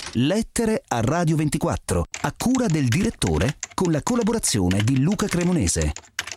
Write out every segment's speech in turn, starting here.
Lettere a Radio 24, a cura del direttore, con la collaborazione di Luca Cremonese.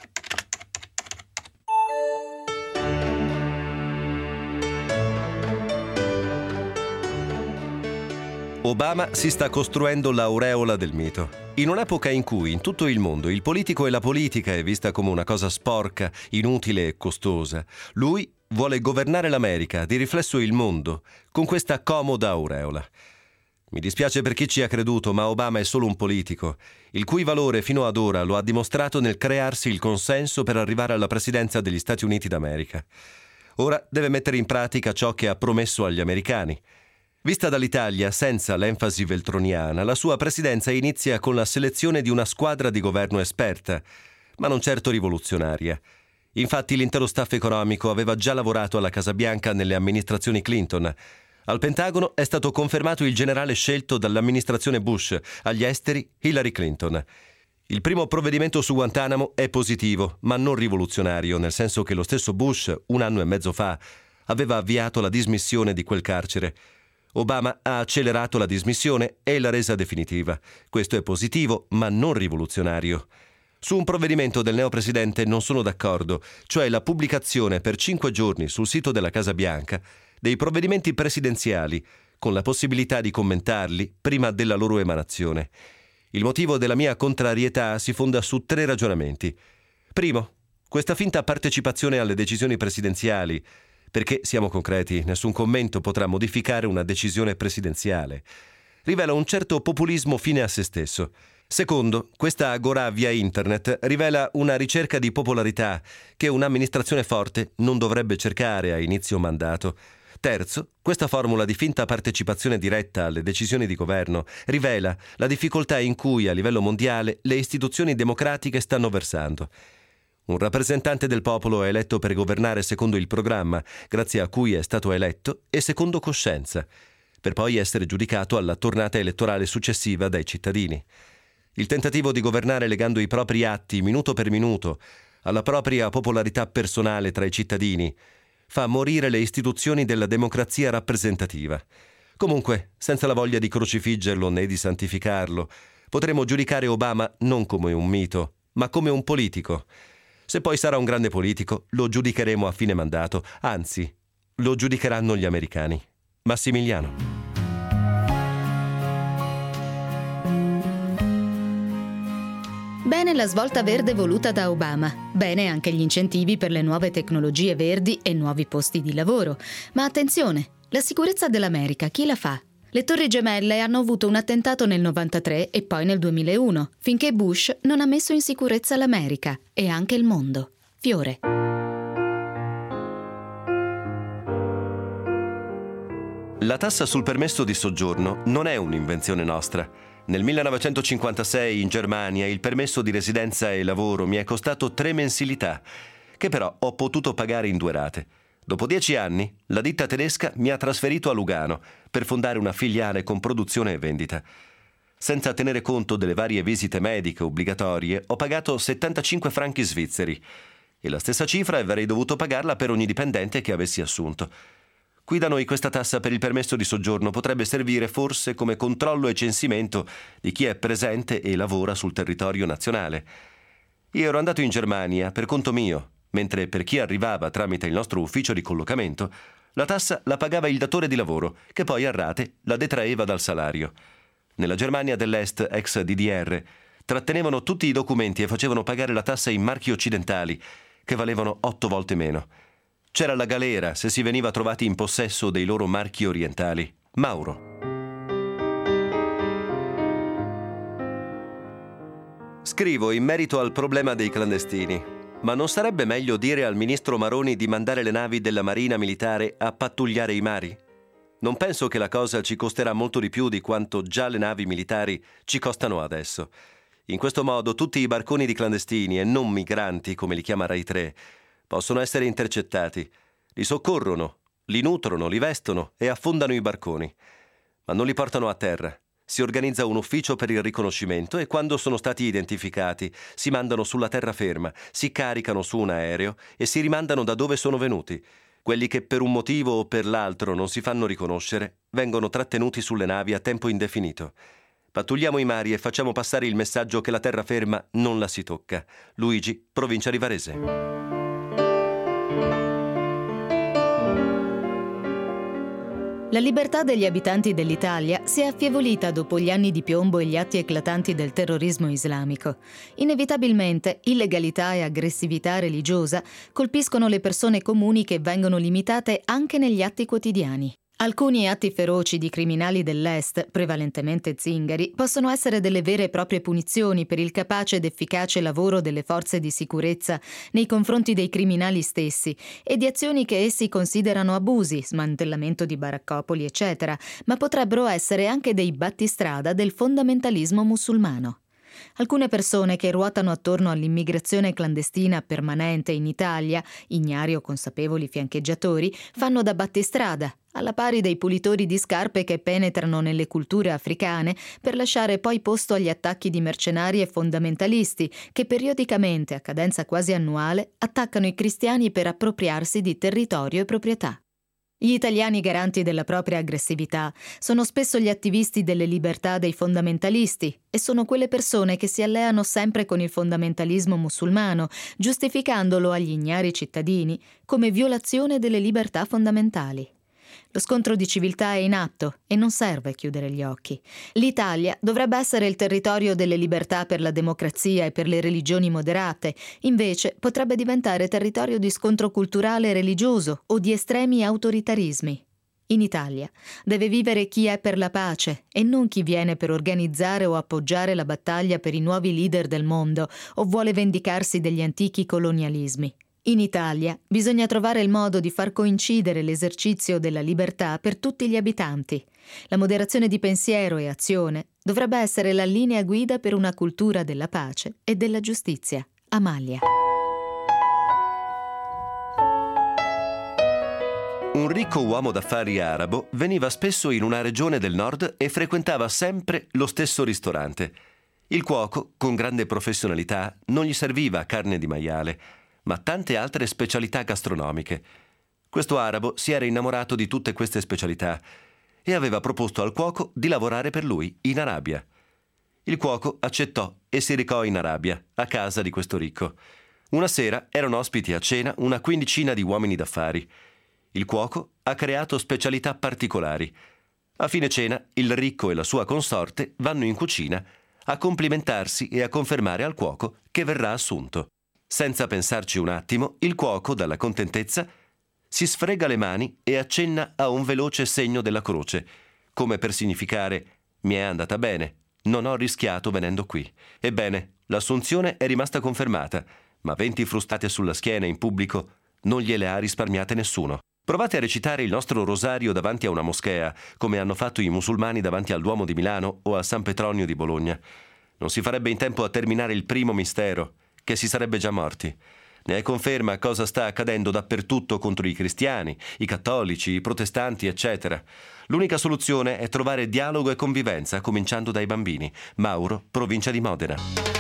Obama si sta costruendo l'aureola del mito. In un'epoca in cui in tutto il mondo il politico e la politica è vista come una cosa sporca, inutile e costosa, lui vuole governare l'America, di riflesso il mondo, con questa comoda aureola. Mi dispiace per chi ci ha creduto, ma Obama è solo un politico, il cui valore fino ad ora lo ha dimostrato nel crearsi il consenso per arrivare alla presidenza degli Stati Uniti d'America. Ora deve mettere in pratica ciò che ha promesso agli americani. Vista dall'Italia, senza l'enfasi veltroniana, la sua presidenza inizia con la selezione di una squadra di governo esperta, ma non certo rivoluzionaria. Infatti l'intero staff economico aveva già lavorato alla Casa Bianca nelle amministrazioni Clinton. Al Pentagono è stato confermato il generale scelto dall'amministrazione Bush, agli esteri Hillary Clinton. Il primo provvedimento su Guantanamo è positivo, ma non rivoluzionario, nel senso che lo stesso Bush, 1 anno e mezzo fa, aveva avviato la dismissione di quel carcere. Obama ha accelerato la dismissione e l'ha resa definitiva. Questo è positivo, ma non rivoluzionario. Su un provvedimento del neopresidente non sono d'accordo, cioè la pubblicazione per 5 giorni sul sito della Casa Bianca dei provvedimenti presidenziali, con la possibilità di commentarli prima della loro emanazione. Il motivo della mia contrarietà si fonda su 3 ragionamenti. Primo, questa finta partecipazione alle decisioni presidenziali, perché, siamo concreti, nessun commento potrà modificare una decisione presidenziale, rivela un certo populismo fine a se stesso. Secondo, questa agorà via internet rivela una ricerca di popolarità che un'amministrazione forte non dovrebbe cercare a inizio mandato. Terzo, questa formula di finta partecipazione diretta alle decisioni di governo rivela la difficoltà in cui a livello mondiale le istituzioni democratiche stanno versando. Un rappresentante del popolo è eletto per governare secondo il programma, grazie a cui è stato eletto, e secondo coscienza, per poi essere giudicato alla tornata elettorale successiva dai cittadini. Il tentativo di governare legando i propri atti, minuto per minuto, alla propria popolarità personale tra i cittadini, fa morire le istituzioni della democrazia rappresentativa. Comunque, senza la voglia di crocifiggerlo né di santificarlo, potremo giudicare Obama non come un mito, ma come un politico. Se poi sarà un grande politico, lo giudicheremo a fine mandato, anzi, lo giudicheranno gli americani. Massimiliano. Bene la svolta verde voluta da Obama. Bene anche gli incentivi per le nuove tecnologie verdi e nuovi posti di lavoro. Ma attenzione, la sicurezza dell'America chi la fa? Le Torri Gemelle hanno avuto un attentato nel 93 e poi nel 2001, finché Bush non ha messo in sicurezza l'America e anche il mondo. Fiore. La tassa sul permesso di soggiorno non è un'invenzione nostra. Nel 1956 in Germania il permesso di residenza e lavoro mi è costato 3 mensilità, che però ho potuto pagare in 2 rate. Dopo 10 anni, la ditta tedesca mi ha trasferito a Lugano per fondare una filiale con produzione e vendita. Senza tenere conto delle varie visite mediche obbligatorie, ho pagato 75 franchi svizzeri e la stessa cifra avrei dovuto pagarla per ogni dipendente che avessi assunto. Qui da noi questa tassa per il permesso di soggiorno potrebbe servire forse come controllo e censimento di chi è presente e lavora sul territorio nazionale. Io ero andato in Germania per conto mio, mentre per chi arrivava tramite il nostro ufficio di collocamento, la tassa la pagava il datore di lavoro, che poi a rate la detraeva dal salario. Nella Germania dell'Est, ex DDR, trattenevano tutti i documenti e facevano pagare la tassa in marchi occidentali, che valevano 8 volte meno. C'era la galera se si veniva trovati in possesso dei loro marchi orientali. Mauro. Scrivo in merito al problema dei clandestini. Ma non sarebbe meglio dire al ministro Maroni di mandare le navi della Marina Militare a pattugliare i mari? Non penso che la cosa ci costerà molto di più di quanto già le navi militari ci costano adesso. In questo modo tutti i barconi di clandestini e non migranti, come li chiama Rai 3, possono essere intercettati. Li soccorrono, li nutrono, li vestono e affondano i barconi. Ma non li portano a terra. Si organizza un ufficio per il riconoscimento e quando sono stati identificati si mandano sulla terraferma, si caricano su un aereo e si rimandano da dove sono venuti. Quelli che per un motivo o per l'altro non si fanno riconoscere vengono trattenuti sulle navi a tempo indefinito. Pattugliamo i mari e facciamo passare il messaggio che la terraferma non la si tocca. Luigi, provincia di Varese. La libertà degli abitanti dell'Italia si è affievolita dopo gli anni di piombo e gli atti eclatanti del terrorismo islamico. Inevitabilmente, illegalità e aggressività religiosa colpiscono le persone comuni che vengono limitate anche negli atti quotidiani. Alcuni atti feroci di criminali dell'Est, prevalentemente zingari, possono essere delle vere e proprie punizioni per il capace ed efficace lavoro delle forze di sicurezza nei confronti dei criminali stessi e di azioni che essi considerano abusi, smantellamento di baraccopoli, eccetera, ma potrebbero essere anche dei battistrada del fondamentalismo musulmano. Alcune persone che ruotano attorno all'immigrazione clandestina permanente in Italia, ignari o consapevoli fiancheggiatori, fanno da battistrada, alla pari dei pulitori di scarpe che penetrano nelle culture africane per lasciare poi posto agli attacchi di mercenari e fondamentalisti che periodicamente, a cadenza quasi annuale, attaccano i cristiani per appropriarsi di territorio e proprietà. Gli italiani garanti della propria aggressività sono spesso gli attivisti delle libertà dei fondamentalisti e sono quelle persone che si alleano sempre con il fondamentalismo musulmano, giustificandolo agli ignari cittadini come violazione delle libertà fondamentali. Lo scontro di civiltà è in atto e non serve chiudere gli occhi. L'Italia dovrebbe essere il territorio delle libertà per la democrazia e per le religioni moderate, invece potrebbe diventare territorio di scontro culturale e religioso o di estremi autoritarismi. In Italia deve vivere chi è per la pace e non chi viene per organizzare o appoggiare la battaglia per i nuovi leader del mondo o vuole vendicarsi degli antichi colonialismi. In Italia bisogna trovare il modo di far coincidere l'esercizio della libertà per tutti gli abitanti. La moderazione di pensiero e azione dovrebbe essere la linea guida per una cultura della pace e della giustizia. Amalia. Un ricco uomo d'affari arabo veniva spesso in una regione del nord e frequentava sempre lo stesso ristorante. Il cuoco, con grande professionalità, non gli serviva carne di maiale, ma tante altre specialità gastronomiche. Questo arabo si era innamorato di tutte queste specialità e aveva proposto al cuoco di lavorare per lui in Arabia. Il cuoco accettò e si recò in Arabia, a casa di questo ricco. Una sera erano ospiti a cena una quindicina di uomini d'affari. Il cuoco ha creato specialità particolari. A fine cena, il ricco e la sua consorte vanno in cucina a complimentarsi e a confermare al cuoco che verrà assunto. Senza pensarci un attimo, il cuoco, dalla contentezza, si sfrega le mani e accenna a un veloce segno della croce, come per significare «mi è andata bene, non ho rischiato venendo qui». Ebbene, l'assunzione è rimasta confermata, ma 20 frustate sulla schiena in pubblico non gliele ha risparmiate nessuno. Provate a recitare il nostro rosario davanti a una moschea, come hanno fatto i musulmani davanti al Duomo di Milano o a San Petronio di Bologna. Non si farebbe in tempo a terminare il primo mistero, che si sarebbe già morti. Ne è conferma cosa sta accadendo dappertutto contro i cristiani, i cattolici, i protestanti, eccetera. L'unica soluzione è trovare dialogo e convivenza, cominciando dai bambini. Mauro, provincia di Modena.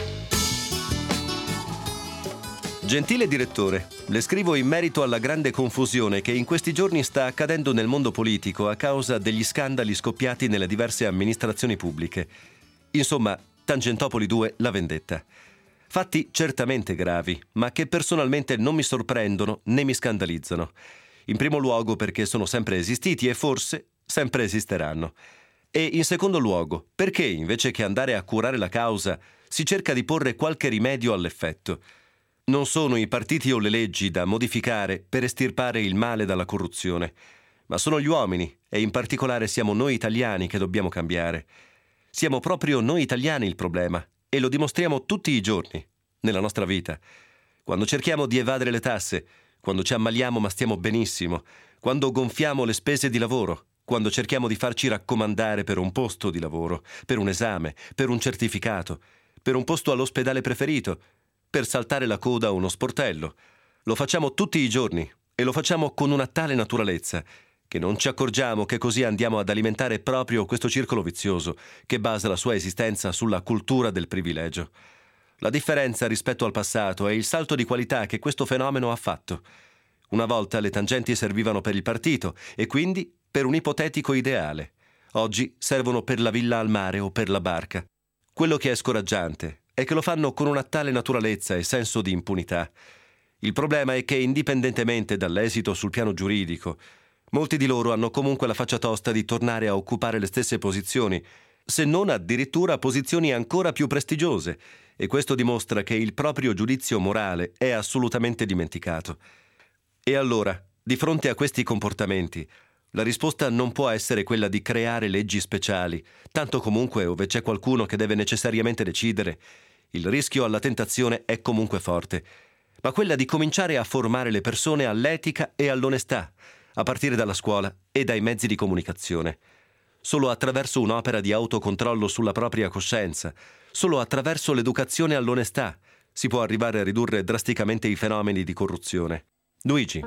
Gentile direttore, le scrivo in merito alla grande confusione che in questi giorni sta accadendo nel mondo politico a causa degli scandali scoppiati nelle diverse amministrazioni pubbliche. Insomma, Tangentopoli 2, la vendetta. Fatti certamente gravi, ma che personalmente non mi sorprendono né mi scandalizzano. In primo luogo perché sono sempre esistiti e forse sempre esisteranno. E in secondo luogo perché invece che andare a curare la causa si cerca di porre qualche rimedio all'effetto. Non sono i partiti o le leggi da modificare per estirpare il male dalla corruzione, ma sono gli uomini e in particolare siamo noi italiani che dobbiamo cambiare. Siamo proprio noi italiani il problema. E lo dimostriamo tutti i giorni, nella nostra vita. Quando cerchiamo di evadere le tasse, quando ci ammaliamo ma stiamo benissimo, quando gonfiamo le spese di lavoro, quando cerchiamo di farci raccomandare per un posto di lavoro, per un esame, per un certificato, per un posto all'ospedale preferito, per saltare la coda a uno sportello. Lo facciamo tutti i giorni e lo facciamo con una tale naturalezza che non ci accorgiamo che così andiamo ad alimentare proprio questo circolo vizioso che basa la sua esistenza sulla cultura del privilegio. La differenza rispetto al passato è il salto di qualità che questo fenomeno ha fatto. Una volta le tangenti servivano per il partito e quindi per un ipotetico ideale. Oggi servono per la villa al mare o per la barca. Quello che è scoraggiante è che lo fanno con una tale naturalezza e senso di impunità. Il problema è che, indipendentemente dall'esito sul piano giuridico, molti di loro hanno comunque la faccia tosta di tornare a occupare le stesse posizioni, se non addirittura posizioni ancora più prestigiose, e questo dimostra che il proprio giudizio morale è assolutamente dimenticato. E allora, di fronte a questi comportamenti, la risposta non può essere quella di creare leggi speciali, tanto comunque, ove c'è qualcuno che deve necessariamente decidere, il rischio alla tentazione è comunque forte, ma quella di cominciare a formare le persone all'etica e all'onestà, a partire dalla scuola e dai mezzi di comunicazione. Solo attraverso un'opera di autocontrollo sulla propria coscienza, solo attraverso l'educazione all'onestà, si può arrivare a ridurre drasticamente i fenomeni di corruzione. Luigi.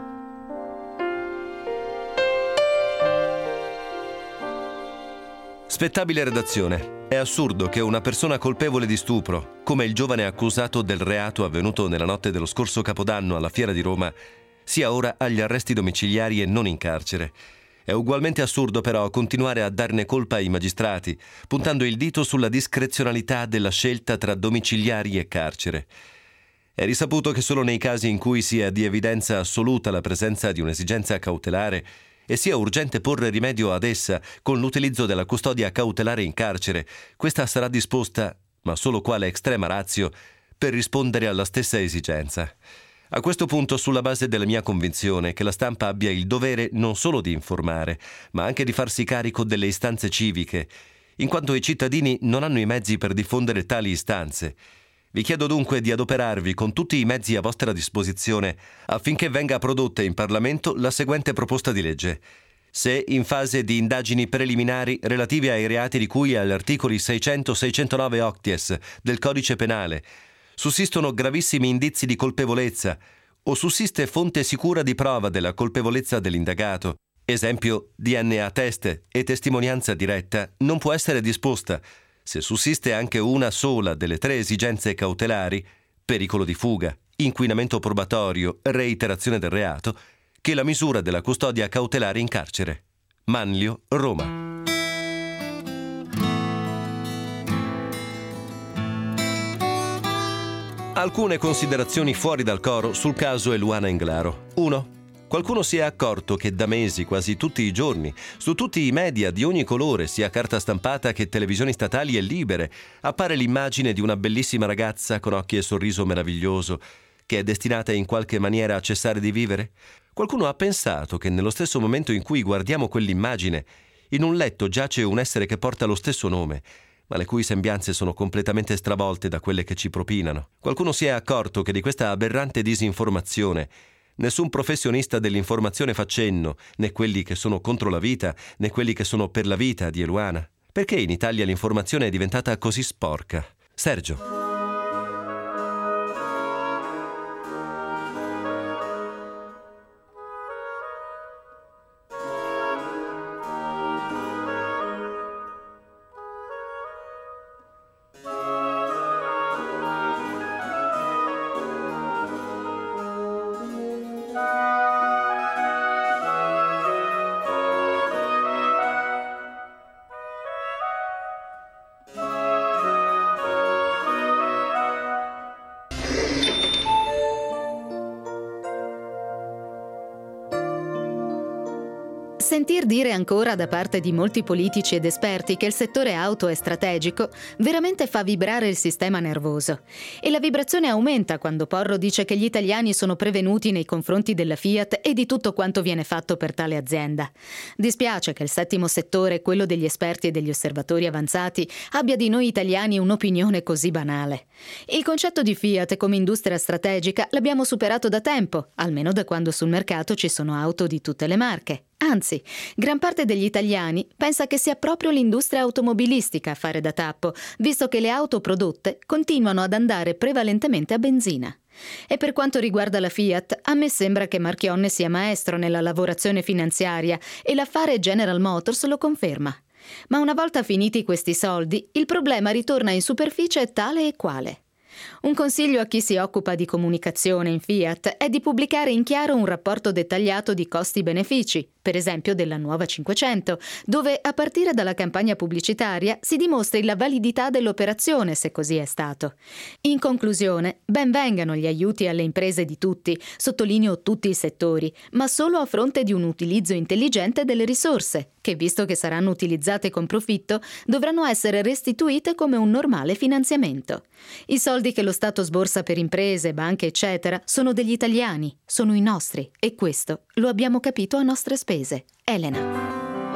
Spettabile redazione. È assurdo che una persona colpevole di stupro, come il giovane accusato del reato avvenuto nella notte dello scorso Capodanno alla Fiera di Roma, sia ora agli arresti domiciliari e non in carcere. È ugualmente assurdo però continuare a darne colpa ai magistrati, puntando il dito sulla discrezionalità della scelta tra domiciliari e carcere. È risaputo che solo nei casi in cui sia di evidenza assoluta la presenza di un'esigenza cautelare e sia urgente porre rimedio ad essa con l'utilizzo della custodia cautelare in carcere, questa sarà disposta, ma solo quale extrema ratio, per rispondere alla stessa esigenza. A questo punto, sulla base della mia convinzione che la stampa abbia il dovere non solo di informare, ma anche di farsi carico delle istanze civiche, in quanto i cittadini non hanno i mezzi per diffondere tali istanze, vi chiedo dunque di adoperarvi con tutti i mezzi a vostra disposizione affinché venga prodotta in Parlamento la seguente proposta di legge. Se, in fase di indagini preliminari relative ai reati di cui agli articoli 600-609 octies del Codice Penale, sussistono gravissimi indizi di colpevolezza o sussiste fonte sicura di prova della colpevolezza dell'indagato, esempio DNA test e testimonianza diretta, non può essere disposta, se sussiste anche una sola delle tre esigenze cautelari, pericolo di fuga, inquinamento probatorio, reiterazione del reato, che la misura della custodia cautelare in carcere. Manlio, Roma. Alcune considerazioni fuori dal coro sul caso Eluana Englaro. 1. Qualcuno si è accorto che da mesi, quasi tutti i giorni, su tutti i media di ogni colore, sia carta stampata che televisioni statali e libere, appare l'immagine di una bellissima ragazza con occhi e sorriso meraviglioso, che è destinata in qualche maniera a cessare di vivere? Qualcuno ha pensato che nello stesso momento in cui guardiamo quell'immagine, in un letto giace un essere che porta lo stesso nome, ma le cui sembianze sono completamente stravolte da quelle che ci propinano. Qualcuno si è accorto che di questa aberrante disinformazione nessun professionista dell'informazione fa cenno, né quelli che sono contro la vita, né quelli che sono per la vita di Eluana. Perché in Italia l'informazione è diventata così sporca? Sergio. Sentir dire ancora da parte di molti politici ed esperti che il settore auto è strategico veramente fa vibrare il sistema nervoso. E la vibrazione aumenta quando Porro dice che gli italiani sono prevenuti nei confronti della Fiat e di tutto quanto viene fatto per tale azienda. Dispiace che il settimo settore, quello degli esperti e degli osservatori avanzati, abbia di noi italiani un'opinione così banale. Il concetto di Fiat come industria strategica l'abbiamo superato da tempo, almeno da quando sul mercato ci sono auto di tutte le marche. Anzi, gran parte degli italiani pensa che sia proprio l'industria automobilistica a fare da tappo, visto che le auto prodotte continuano ad andare prevalentemente a benzina. E per quanto riguarda la Fiat, a me sembra che Marchionne sia maestro nella lavorazione finanziaria e l'affare General Motors lo conferma. Ma una volta finiti questi soldi, il problema ritorna in superficie tale e quale. Un consiglio a chi si occupa di comunicazione in Fiat è di pubblicare in chiaro un rapporto dettagliato di costi-benefici, per esempio della nuova 500, dove a partire dalla campagna pubblicitaria si dimostri la validità dell'operazione, se così è stato. In conclusione, ben vengano gli aiuti alle imprese di tutti, sottolineo tutti i settori, ma solo a fronte di un utilizzo intelligente delle risorse, che visto che saranno utilizzate con profitto, dovranno essere restituite come un normale finanziamento. I soldi che lo Stato sborsa per imprese, banche, eccetera, sono degli italiani, sono i nostri, e questo lo abbiamo capito a nostre spese. Elena.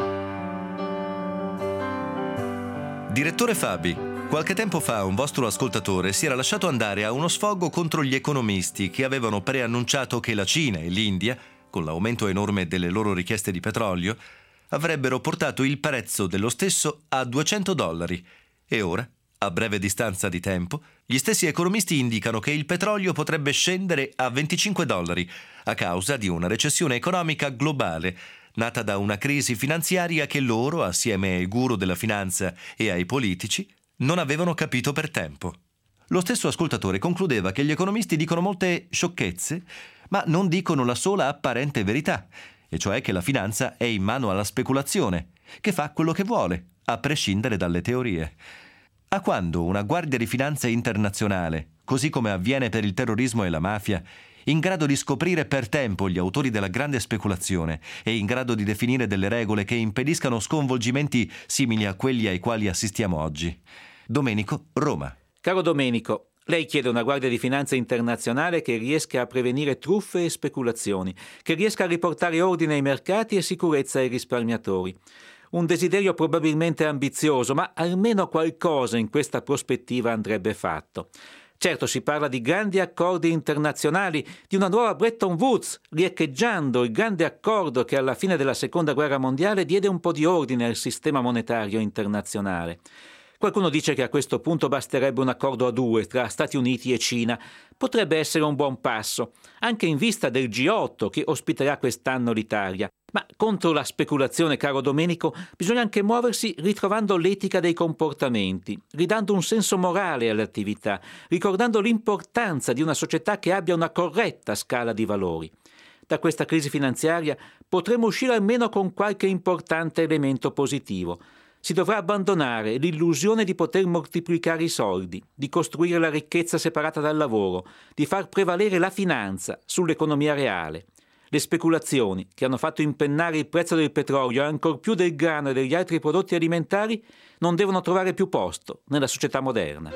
Direttore Fabi, qualche tempo fa un vostro ascoltatore si era lasciato andare a uno sfogo contro gli economisti che avevano preannunciato che la Cina e l'India, con l'aumento enorme delle loro richieste di petrolio, avrebbero portato il prezzo dello stesso a $200. E ora, a breve distanza di tempo, gli stessi economisti indicano che il petrolio potrebbe scendere a $25 a causa di una recessione economica globale nata da una crisi finanziaria che loro, assieme ai guru della finanza e ai politici, non avevano capito per tempo. Lo stesso ascoltatore concludeva che gli economisti dicono molte sciocchezze, ma non dicono la sola apparente verità, e cioè che la finanza è in mano alla speculazione, che fa quello che vuole, a prescindere dalle teorie. A quando una guardia di finanza internazionale, così come avviene per il terrorismo e la mafia, in grado di scoprire per tempo gli autori della grande speculazione e in grado di definire delle regole che impediscano sconvolgimenti simili a quelli ai quali assistiamo oggi? Domenico, Roma. Caro Domenico, lei chiede una guardia di finanza internazionale che riesca a prevenire truffe e speculazioni, che riesca a riportare ordine ai mercati e sicurezza ai risparmiatori. Un desiderio probabilmente ambizioso, ma almeno qualcosa in questa prospettiva andrebbe fatto. Certo, si parla di grandi accordi internazionali, di una nuova Bretton Woods, riecheggiando il grande accordo che alla fine della Seconda Guerra Mondiale diede un po' di ordine al sistema monetario internazionale. Qualcuno dice che a questo punto basterebbe un accordo a due tra Stati Uniti e Cina. Potrebbe essere un buon passo, anche in vista del G8 che ospiterà quest'anno l'Italia. Ma contro la speculazione, caro Domenico, bisogna anche muoversi ritrovando l'etica dei comportamenti, ridando un senso morale alle attività, ricordando l'importanza di una società che abbia una corretta scala di valori. Da questa crisi finanziaria potremo uscire almeno con qualche importante elemento positivo. Si dovrà abbandonare l'illusione di poter moltiplicare i soldi, di costruire la ricchezza separata dal lavoro, di far prevalere la finanza sull'economia reale. Le speculazioni che hanno fatto impennare il prezzo del petrolio e ancor più del grano e degli altri prodotti alimentari non devono trovare più posto nella società moderna.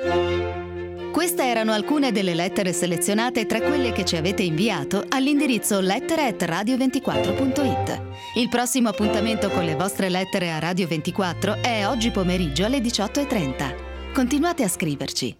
Queste erano alcune delle lettere selezionate tra quelle che ci avete inviato all'indirizzo lettere@radio24.it. Il prossimo appuntamento con le vostre lettere a Radio 24 è oggi pomeriggio alle 18:30. Continuate a scriverci.